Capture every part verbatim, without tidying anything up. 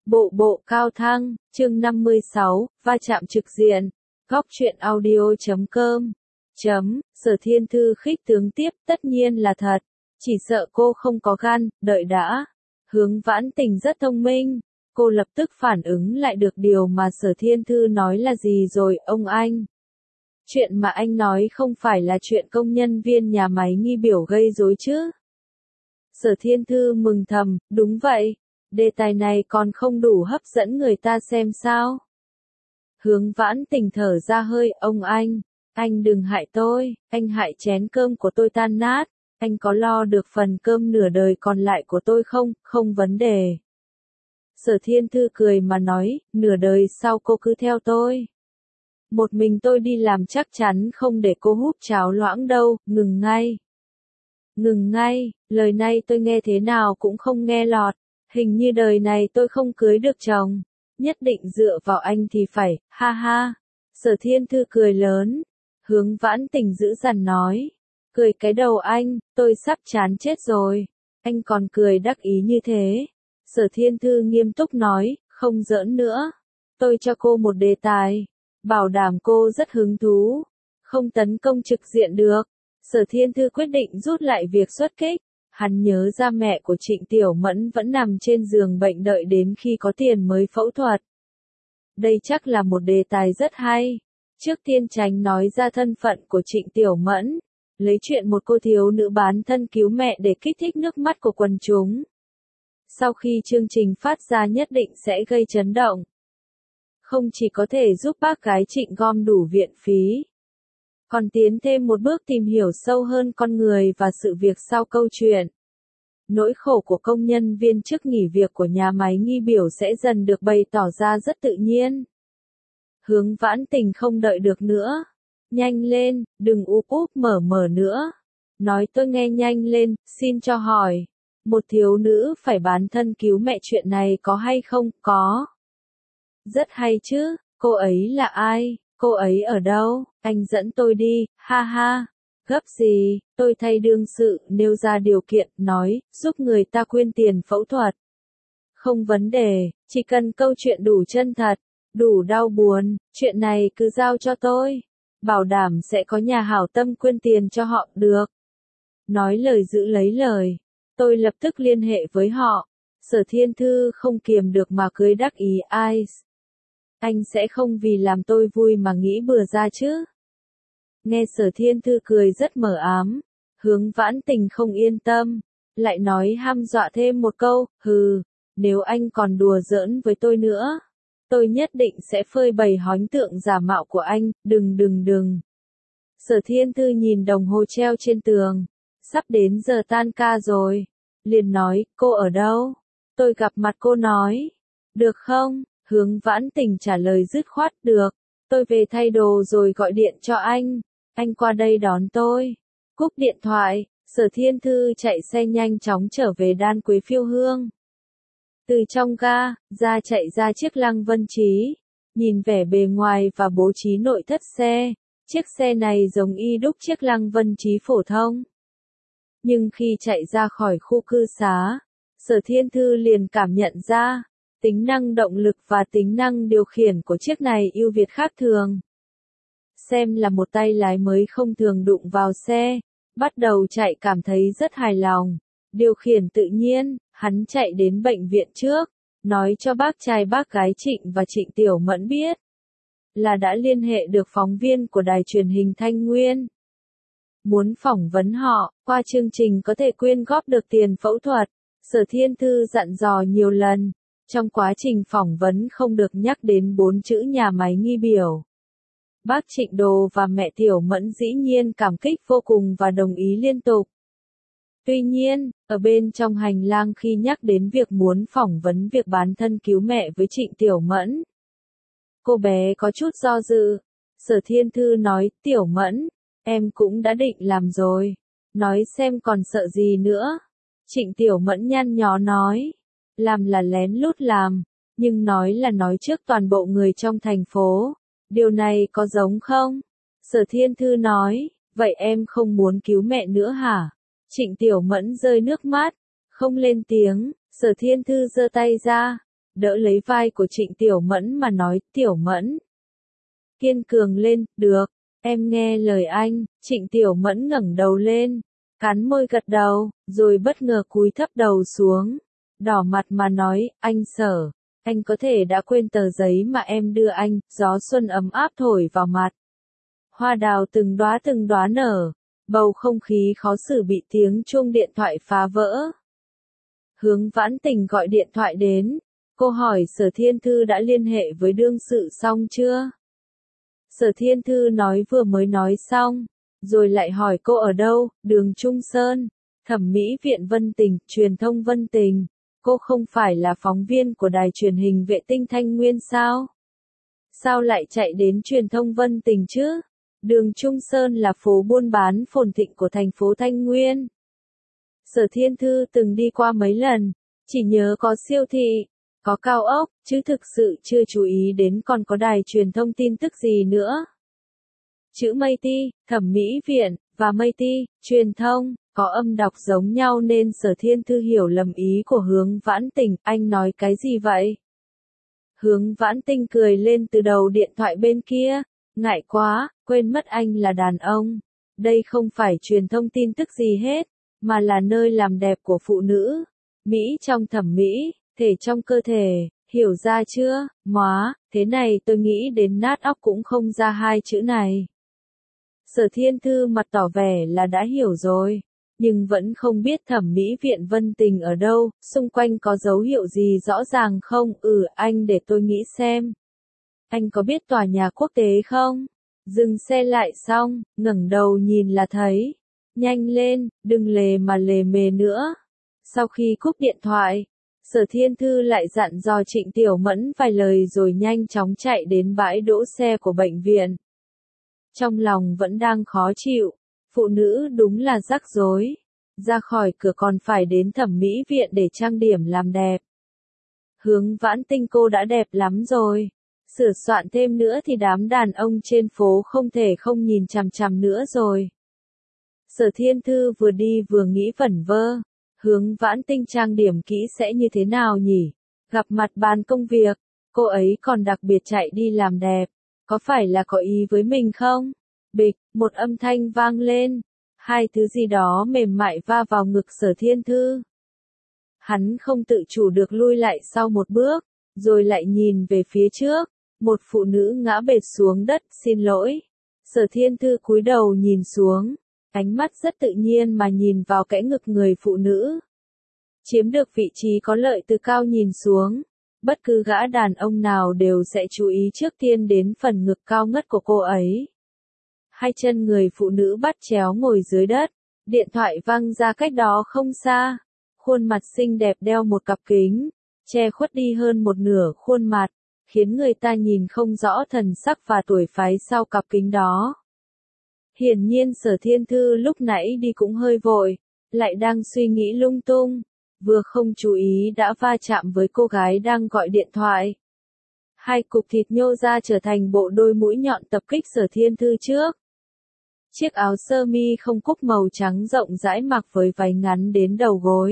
Bộ bộ cao thăng, chương năm mươi sáu, va chạm trực diện. Góc truyện audio chấm com. Chấm, Sở Thiên Thư khích tướng tiếp, tất nhiên là thật. Chỉ sợ cô không có gan, đợi đã. Hướng Vãn Tình rất thông minh. Cô lập tức phản ứng lại được điều mà Sở Thiên Thư nói là gì rồi, ông anh. Chuyện mà anh nói không phải là chuyện công nhân viên nhà máy nghi biểu gây rối chứ. Sở Thiên Thư mừng thầm, đúng vậy. Đề tài này còn không đủ hấp dẫn người ta xem sao. Hướng Vãn Tình thở ra hơi, ông anh, anh đừng hại tôi, anh hại chén cơm của tôi tan nát, anh có lo được phần cơm nửa đời còn lại của tôi không, không vấn đề. Sở Thiên Thư cười mà nói, nửa đời sau cô cứ theo tôi. Một mình tôi đi làm chắc chắn không để cô húp cháo loãng đâu, ngừng ngay. Ngừng ngay, lời này tôi nghe thế nào cũng không nghe lọt. Hình như đời này tôi không cưới được chồng. Nhất định dựa vào anh thì phải, ha ha. Sở Thiên Thư cười lớn. Hướng Vãn Tình dữ dằn nói. Cười cái đầu anh, tôi sắp chán chết rồi. Anh còn cười đắc ý như thế. Sở Thiên Thư nghiêm túc nói, không giỡn nữa. Tôi cho cô một đề tài. Bảo đảm cô rất hứng thú. Không tấn công trực diện được. Sở Thiên Thư quyết định rút lại việc xuất kích. Hắn nhớ ra mẹ của Trịnh Tiểu Mẫn vẫn nằm trên giường bệnh đợi đến khi có tiền mới phẫu thuật. Đây chắc là một đề tài rất hay. Trước tiên tránh nói ra thân phận của Trịnh Tiểu Mẫn, lấy chuyện một cô thiếu nữ bán thân cứu mẹ để kích thích nước mắt của quần chúng. Sau khi chương trình phát ra nhất định sẽ gây chấn động. Không chỉ có thể giúp bác gái Trịnh gom đủ viện phí, còn tiến thêm một bước tìm hiểu sâu hơn con người và sự việc sau câu chuyện. Nỗi khổ của công nhân viên chức nghỉ việc của nhà máy nghi biểu sẽ dần được bày tỏ ra rất tự nhiên. Hướng Vãn Tình không đợi được nữa. Nhanh lên, đừng úp úp mở mở nữa. Nói tôi nghe nhanh lên, xin cho hỏi. Một thiếu nữ phải bán thân cứu mẹ chuyện này có hay không? Có. Rất hay chứ, cô ấy là ai? Cô ấy ở đâu? Anh dẫn tôi đi, ha ha. Gấp gì, tôi thay đương sự, nêu ra điều kiện, nói, giúp người ta quyên tiền phẫu thuật. Không vấn đề, chỉ cần câu chuyện đủ chân thật, đủ đau buồn, chuyện này cứ giao cho tôi. Bảo đảm sẽ có nhà hảo tâm quyên tiền cho họ, được. Nói lời giữ lấy lời, tôi lập tức liên hệ với họ. Sở Thiên Thư không kiềm được mà cười đắc ý, ai. Anh sẽ không vì làm tôi vui mà nghĩ bừa ra chứ. Nghe Sở Thiên Thư cười rất mờ ám, Hướng Vãn Tình không yên tâm, lại nói hăm dọa thêm một câu, hừ, nếu anh còn đùa giỡn với tôi nữa, tôi nhất định sẽ phơi bày hõnh tượng giả mạo của anh, đừng đừng đừng. Sở Thiên Thư nhìn đồng hồ treo trên tường, sắp đến giờ tan ca rồi, liền nói, cô ở đâu? Tôi gặp mặt cô nói, được không? Hướng Vãn Tình trả lời dứt khoát, được, tôi về thay đồ rồi gọi điện cho anh. Anh qua đây đón tôi. Cúp điện thoại, Sở Thiên Thư chạy xe nhanh chóng trở về Đan Quế Phiêu Hương. Từ trong ga, ra chạy ra chiếc Lăng Vân Trí. Nhìn vẻ bề ngoài và bố trí nội thất xe, chiếc xe này giống y đúc chiếc Lăng Vân Trí phổ thông. Nhưng khi chạy ra khỏi khu cư xá, Sở Thiên Thư liền cảm nhận ra, tính năng động lực và tính năng điều khiển của chiếc này ưu việt khác thường. Xem là một tay lái mới không thường đụng vào xe, bắt đầu chạy cảm thấy rất hài lòng, điều khiển tự nhiên, hắn chạy đến bệnh viện trước, nói cho bác trai bác gái Trịnh và Trịnh Tiểu Mẫn biết, là đã liên hệ được phóng viên của đài truyền hình Thanh Nguyên. Muốn phỏng vấn họ, qua chương trình có thể quyên góp được tiền phẫu thuật, Sở Thiên Thư dặn dò nhiều lần, trong quá trình phỏng vấn không được nhắc đến bốn chữ nhà máy nghi biểu. Bác Trịnh Đồ và mẹ Tiểu Mẫn dĩ nhiên cảm kích vô cùng và đồng ý liên tục. Tuy nhiên, ở bên trong hành lang khi nhắc đến việc muốn phỏng vấn việc bán thân cứu mẹ với Trịnh Tiểu Mẫn, cô bé có chút do dự. Sở Thiên Thư nói, Tiểu Mẫn, em cũng đã định làm rồi. Nói xem còn sợ gì nữa. Trịnh Tiểu Mẫn nhăn nhó nói, làm là lén lút làm, nhưng nói là nói trước toàn bộ người trong thành phố. Điều này có giống không? Sở Thiên Thư nói, vậy em không muốn cứu mẹ nữa hả? Trịnh Tiểu Mẫn rơi nước mắt, không lên tiếng, Sở Thiên Thư giơ tay ra, đỡ lấy vai của Trịnh Tiểu Mẫn mà nói, Tiểu Mẫn. Kiên cường lên, được, em nghe lời anh. Trịnh Tiểu Mẫn ngẩng đầu lên, cắn môi gật đầu, rồi bất ngờ cúi thấp đầu xuống, đỏ mặt mà nói, anh Sở, anh có thể đã quên tờ giấy mà em đưa anh. Gió xuân ấm áp thổi vào mặt. Hoa đào từng đóa từng đóa nở, bầu không khí khó xử bị tiếng chuông điện thoại phá vỡ. Hướng Vãn Tình gọi điện thoại đến, cô hỏi Sở Thiên Thư đã liên hệ với đương sự xong chưa? Sở Thiên Thư nói vừa mới nói xong, rồi lại hỏi cô ở đâu. Đường Trung Sơn, Thẩm mỹ viện Vân Tình, truyền thông Vân Tình. Cô không phải là phóng viên của đài truyền hình vệ tinh Thanh Nguyên sao? Sao lại chạy đến truyền thông Vân Tình chứ? Đường Trung Sơn là phố buôn bán phồn thịnh của thành phố Thanh Nguyên. Sở Thiên Thư từng đi qua mấy lần, chỉ nhớ có siêu thị, có cao ốc, chứ thực sự chưa chú ý đến còn có đài truyền thông tin tức gì nữa. Chữ Mây Ti, Thẩm mỹ viện, và Mây Ti, truyền thông, có âm đọc giống nhau nên Sở Thiên Thư hiểu lầm ý của Hướng Vãn Tình. Anh nói cái gì vậy? Hướng Vãn Tình cười lên từ đầu điện thoại bên kia. Ngại quá, quên mất anh là đàn ông. Đây không phải truyền thông tin tức gì hết, mà là nơi làm đẹp của phụ nữ. Mỹ trong thẩm mỹ, thể trong cơ thể, hiểu ra chưa? Móa, thế này tôi nghĩ đến nát óc cũng không ra hai chữ này. Sở Thiên Thư mặt tỏ vẻ là đã hiểu rồi, nhưng vẫn không biết Thẩm mỹ viện Vân Tình ở đâu, xung quanh có dấu hiệu gì rõ ràng không? Ừ, anh để tôi nghĩ xem. Anh có biết tòa nhà quốc tế không? Dừng xe lại xong, ngẩng đầu nhìn là thấy. Nhanh lên, đừng lề mà lề mề nữa. Sau khi cúp điện thoại, Sở Thiên Thư lại dặn dò Trịnh Tiểu Mẫn vài lời rồi nhanh chóng chạy đến bãi đỗ xe của bệnh viện. Trong lòng vẫn đang khó chịu, phụ nữ đúng là rắc rối. Ra khỏi cửa còn phải đến thẩm mỹ viện để trang điểm làm đẹp. Hướng Vãn Tình cô đã đẹp lắm rồi. Sửa soạn thêm nữa thì đám đàn ông trên phố không thể không nhìn chằm chằm nữa rồi. Sở Thiên Thư vừa đi vừa nghĩ vẩn vơ. Hướng Vãn Tình trang điểm kỹ sẽ như thế nào nhỉ? Gặp mặt bàn công việc, cô ấy còn đặc biệt chạy đi làm đẹp. Có phải là có ý với mình không? Bịch, một âm thanh vang lên. Hai thứ gì đó mềm mại va vào ngực Sở Thiên Thư. Hắn không tự chủ được lui lại sau một bước, rồi lại nhìn về phía trước. Một phụ nữ ngã bệt xuống đất, xin lỗi. Sở Thiên Thư cúi đầu nhìn xuống, ánh mắt rất tự nhiên mà nhìn vào kẽ ngực người phụ nữ. Chiếm được vị trí có lợi từ cao nhìn xuống, bất cứ gã đàn ông nào đều sẽ chú ý trước tiên đến phần ngực cao ngất của cô ấy. Hai chân người phụ nữ bắt chéo ngồi dưới đất, điện thoại văng ra cách đó không xa. Khuôn mặt xinh đẹp đeo một cặp kính, che khuất đi hơn một nửa khuôn mặt, khiến người ta nhìn không rõ thần sắc và tuổi phái sau cặp kính đó. Hiển nhiên Sở Thiên Thư lúc nãy đi cũng hơi vội, lại đang suy nghĩ lung tung, vừa không chú ý đã va chạm với cô gái đang gọi điện thoại. Hai cục thịt nhô ra trở thành bộ đôi mũi nhọn tập kích Sở Thiên Thư trước. Chiếc áo sơ mi không cúc màu trắng rộng rãi mặc với váy ngắn đến đầu gối.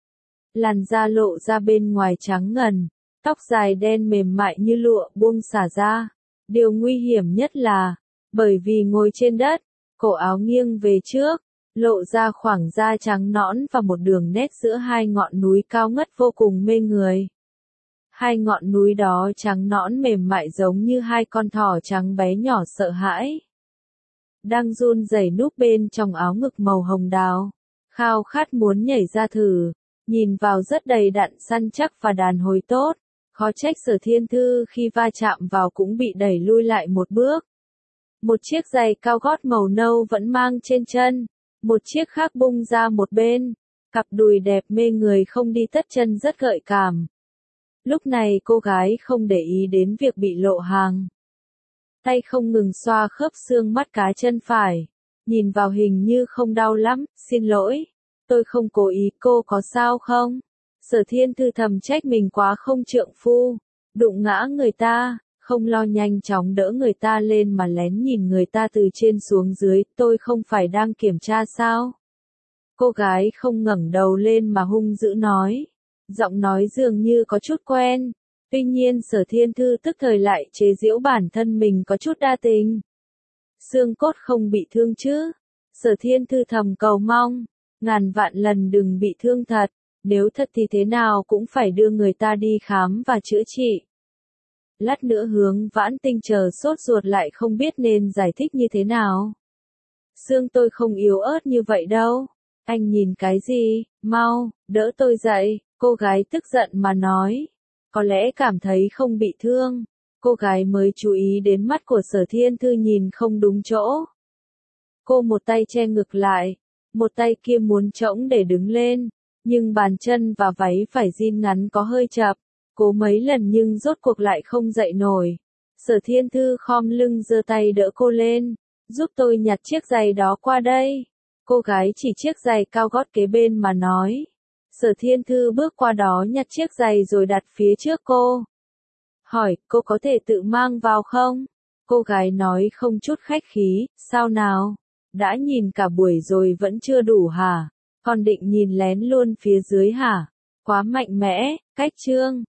Làn da lộ ra bên ngoài trắng ngần, tóc dài đen mềm mại như lụa buông xả ra. Điều nguy hiểm nhất là, bởi vì ngồi trên đất, cổ áo nghiêng về trước, lộ ra khoảng da trắng nõn và một đường nét giữa hai ngọn núi cao ngất vô cùng mê người. Hai ngọn núi đó trắng nõn mềm mại giống như hai con thỏ trắng bé nhỏ sợ hãi. Đang run rẩy núp bên trong áo ngực màu hồng đào, khao khát muốn nhảy ra thử, nhìn vào rất đầy đặn săn chắc và đàn hồi tốt, khó trách Sở Thiên Thư khi va chạm vào cũng bị đẩy lui lại một bước. Một chiếc giày cao gót màu nâu vẫn mang trên chân, một chiếc khác bung ra một bên, cặp đùi đẹp mê người không đi tất chân rất gợi cảm. Lúc này cô gái không để ý đến việc bị lộ hàng. Tay không ngừng xoa khớp xương mắt cá chân phải. Nhìn vào hình như không đau lắm, xin lỗi. Tôi không cố ý, cô có sao không? Sở Thiên Thư thầm trách mình quá không trượng phu. Đụng ngã người ta, không lo nhanh chóng đỡ người ta lên mà lén nhìn người ta từ trên xuống dưới. Tôi không phải đang kiểm tra sao? Cô gái không ngẩng đầu lên mà hung dữ nói. Giọng nói dường như có chút quen, Tuy nhiên Sở Thiên Thư tức thời lại chế giễu bản thân mình có chút đa tình. Xương cốt không bị thương chứ? Sở Thiên Thư thầm cầu mong, ngàn vạn lần đừng bị thương thật, nếu thật thì thế nào cũng phải đưa người ta đi khám và chữa trị. Lát nữa Hướng Vãn Tinh chờ sốt ruột lại không biết nên giải thích như thế nào. Xương tôi không yếu ớt như vậy đâu. Anh nhìn cái gì, mau, đỡ tôi dậy, cô gái tức giận mà nói. Có lẽ cảm thấy không bị thương, cô gái mới chú ý đến mắt của Sở Thiên Thư nhìn không đúng chỗ. Cô một tay che ngực lại, một tay kia muốn trỗng để đứng lên, nhưng bàn chân và váy phải jean ngắn có hơi chập, cố mấy lần nhưng rốt cuộc lại không dậy nổi. Sở Thiên Thư khom lưng giơ tay đỡ cô lên, giúp tôi nhặt chiếc giày đó qua đây. Cô gái chỉ chiếc giày cao gót kế bên mà nói. Sở Thiên Thư bước qua đó nhặt chiếc giày rồi đặt phía trước cô. Hỏi, cô có thể tự mang vào không? Cô gái nói không chút khách khí, sao nào? Đã nhìn cả buổi rồi vẫn chưa đủ hả? Còn định nhìn lén luôn phía dưới hả? Quá mạnh mẽ, cách trương.